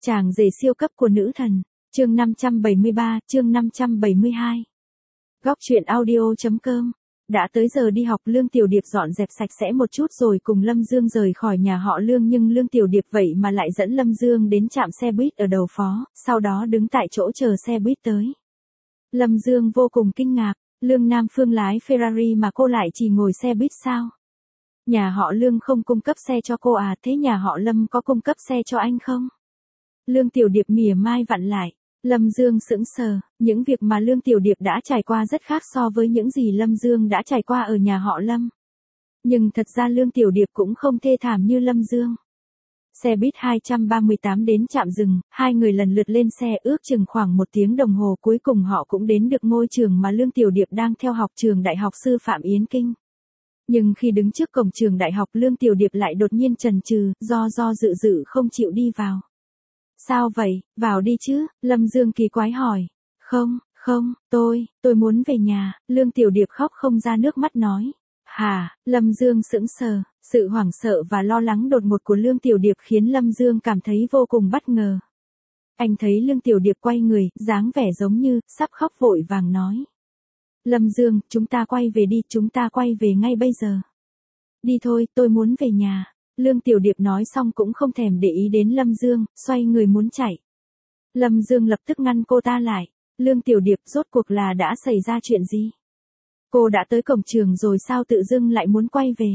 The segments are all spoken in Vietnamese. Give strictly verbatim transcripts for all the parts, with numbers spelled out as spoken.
Chàng rể siêu cấp của nữ thần, chương năm trăm bảy mươi ba, chương năm trăm bảy mươi hai. Góc truyện audio chấm com. Đã tới giờ đi học, Lương Tiểu Điệp dọn dẹp sạch sẽ một chút rồi cùng Lâm Dương rời khỏi nhà họ Lương, nhưng Lương Tiểu Điệp vậy mà lại dẫn Lâm Dương đến trạm xe buýt ở đầu phố, sau đó đứng tại chỗ chờ xe buýt tới. Lâm Dương vô cùng kinh ngạc, Lương Nam Phương lái Ferrari mà cô lại chỉ ngồi xe buýt sao? Nhà họ Lương không cung cấp xe cho cô à, thế nhà họ Lâm có cung cấp xe cho anh không? Lương Tiểu Điệp mỉa mai vặn lại. Lâm Dương sững sờ, những việc mà Lương Tiểu Điệp đã trải qua rất khác so với những gì Lâm Dương đã trải qua ở nhà họ Lâm. Nhưng thật ra Lương Tiểu Điệp cũng không thê thảm như Lâm Dương. Xe buýt hai ba tám đến trạm dừng, hai người lần lượt lên xe, ước chừng khoảng một tiếng đồng hồ cuối cùng họ cũng đến được ngôi trường mà Lương Tiểu Điệp đang theo học, trường Đại học Sư phạm Yến Kinh. Nhưng khi đứng trước cổng trường đại học, Lương Tiểu Điệp lại đột nhiên chần chừ, do do dự dự không chịu đi vào. Sao vậy, vào đi chứ, Lâm Dương kỳ quái hỏi. Không, không, tôi, tôi muốn về nhà, Lương Tiểu Điệp khóc không ra nước mắt nói. Hả, Lâm Dương sững sờ, sự hoảng sợ và lo lắng đột ngột của Lương Tiểu Điệp khiến Lâm Dương cảm thấy vô cùng bất ngờ. Anh thấy Lương Tiểu Điệp quay người, dáng vẻ giống như, sắp khóc vội vàng nói. Lâm Dương, chúng ta quay về đi, chúng ta quay về ngay bây giờ. Đi thôi, tôi muốn về nhà. Lương Tiểu Điệp nói xong cũng không thèm để ý đến Lâm Dương, xoay người muốn chạy. Lâm Dương lập tức ngăn cô ta lại. Lương Tiểu Điệp, rốt cuộc là đã xảy ra chuyện gì? Cô đã tới cổng trường rồi sao tự dưng lại muốn quay về?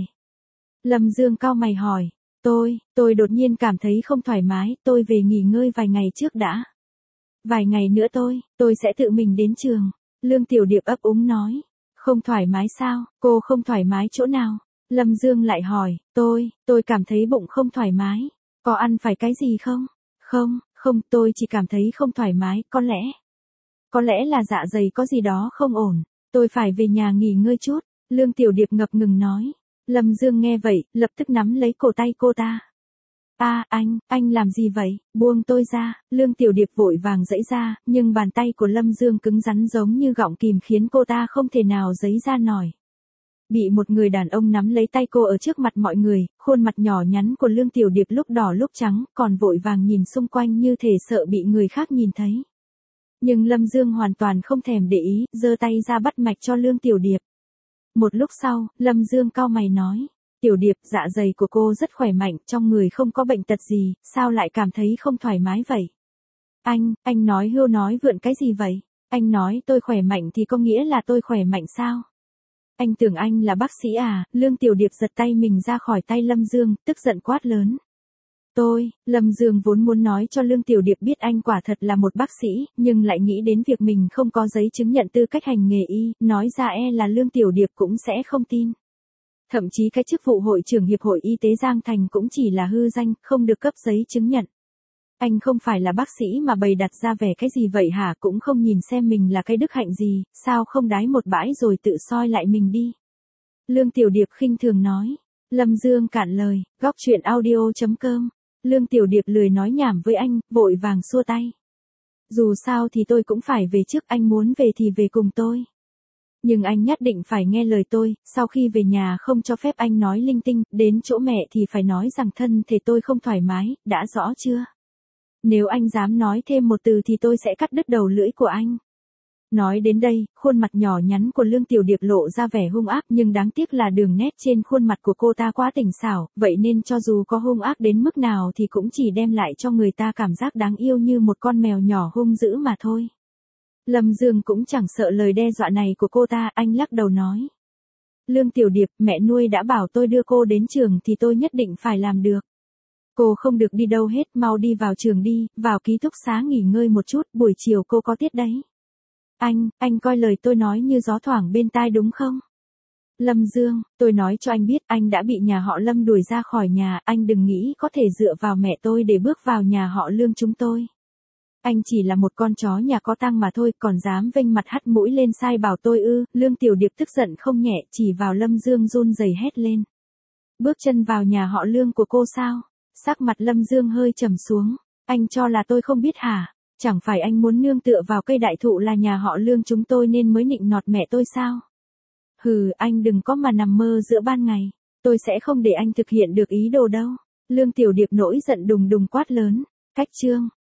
Lâm Dương cau mày hỏi. Tôi, tôi đột nhiên cảm thấy không thoải mái, tôi về nghỉ ngơi vài ngày trước đã. Vài ngày nữa tôi, tôi sẽ tự mình đến trường. Lương Tiểu Điệp ấp úng nói. Không thoải mái sao, cô không thoải mái chỗ nào? Lâm Dương lại hỏi, tôi, tôi cảm thấy bụng không thoải mái. Có ăn phải cái gì không? Không, không, tôi chỉ cảm thấy không thoải mái, có lẽ. Có lẽ là dạ dày có gì đó không ổn. Tôi phải về nhà nghỉ ngơi chút. Lương Tiểu Điệp ngập ngừng nói. Lâm Dương nghe vậy, lập tức nắm lấy cổ tay cô ta. À, anh, anh làm gì vậy? Buông tôi ra. Lương Tiểu Điệp vội vàng giãy ra, nhưng bàn tay của Lâm Dương cứng rắn giống như gọng kìm khiến cô ta không thể nào giãy ra nổi. Bị một người đàn ông nắm lấy tay cô ở trước mặt mọi người, khuôn mặt nhỏ nhắn của Lương Tiểu Điệp lúc đỏ lúc trắng, còn vội vàng nhìn xung quanh như thể sợ bị người khác nhìn thấy. Nhưng Lâm Dương hoàn toàn không thèm để ý, giơ tay ra bắt mạch cho Lương Tiểu Điệp. Một lúc sau, Lâm Dương cau mày nói, Tiểu Điệp, dạ dày của cô rất khỏe mạnh, trong người không có bệnh tật gì, sao lại cảm thấy không thoải mái vậy? Anh, anh nói hưu nói vượn cái gì vậy? Anh nói tôi khỏe mạnh thì có nghĩa là tôi khỏe mạnh sao? Anh tưởng anh là bác sĩ à? Lương Tiểu Điệp giật tay mình ra khỏi tay Lâm Dương, tức giận quát lớn. Tôi, Lâm Dương vốn muốn nói cho Lương Tiểu Điệp biết anh quả thật là một bác sĩ, nhưng lại nghĩ đến việc mình không có giấy chứng nhận tư cách hành nghề y, nói ra e là Lương Tiểu Điệp cũng sẽ không tin. Thậm chí cái chức vụ hội trưởng Hiệp hội Y tế Giang Thành cũng chỉ là hư danh, không được cấp giấy chứng nhận. Anh không phải là bác sĩ mà bày đặt ra vẻ cái gì vậy hả, cũng không nhìn xem mình là cái đức hạnh gì, sao không đái một bãi rồi tự soi lại mình đi. Lương Tiểu Điệp khinh thường nói. Lâm Dương cạn lời, góc truyện audio chấm com. Lương Tiểu Điệp lười nói nhảm với anh, vội vàng xua tay. Dù sao thì tôi cũng phải về trước, anh muốn về thì về cùng tôi. Nhưng anh nhất định phải nghe lời tôi, sau khi về nhà không cho phép anh nói linh tinh, đến chỗ mẹ thì phải nói rằng thân thể tôi không thoải mái, đã rõ chưa? Nếu anh dám nói thêm một từ thì tôi sẽ cắt đứt đầu lưỡi của anh. Nói đến đây, khuôn mặt nhỏ nhắn của Lương Tiểu Điệp lộ ra vẻ hung ác, nhưng đáng tiếc là đường nét trên khuôn mặt của cô ta quá tỉnh xảo, vậy nên cho dù có hung ác đến mức nào thì cũng chỉ đem lại cho người ta cảm giác đáng yêu như một con mèo nhỏ hung dữ mà thôi. Lâm Dương cũng chẳng sợ lời đe dọa này của cô ta, anh lắc đầu nói. Lương Tiểu Điệp, mẹ nuôi đã bảo tôi đưa cô đến trường thì tôi nhất định phải làm được. Cô không được đi đâu hết, mau đi vào trường đi, vào ký túc xá nghỉ ngơi một chút, buổi chiều cô có tiết đấy. Anh, anh coi lời tôi nói như gió thoảng bên tai đúng không? Lâm Dương, tôi nói cho anh biết, anh đã bị nhà họ Lâm đuổi ra khỏi nhà, anh đừng nghĩ có thể dựa vào mẹ tôi để bước vào nhà họ Lương chúng tôi. Anh chỉ là một con chó nhà có tang mà thôi, còn dám vênh mặt hắt mũi lên sai bảo tôi ư? Lương Tiểu Điệp tức giận không nhẹ, chỉ vào Lâm Dương run rẩy hét lên. Bước chân vào nhà họ Lương của cô sao? Sắc mặt Lâm Dương hơi trầm xuống. Anh cho là tôi không biết hả? Chẳng phải anh muốn nương tựa vào cây đại thụ là nhà họ Lương chúng tôi nên mới nịnh nọt mẹ tôi sao? Hừ, anh đừng có mà nằm mơ giữa ban ngày. Tôi sẽ không để anh thực hiện được ý đồ đâu. Lương Tiểu Điệp nổi giận đùng đùng quát lớn. Cách chương.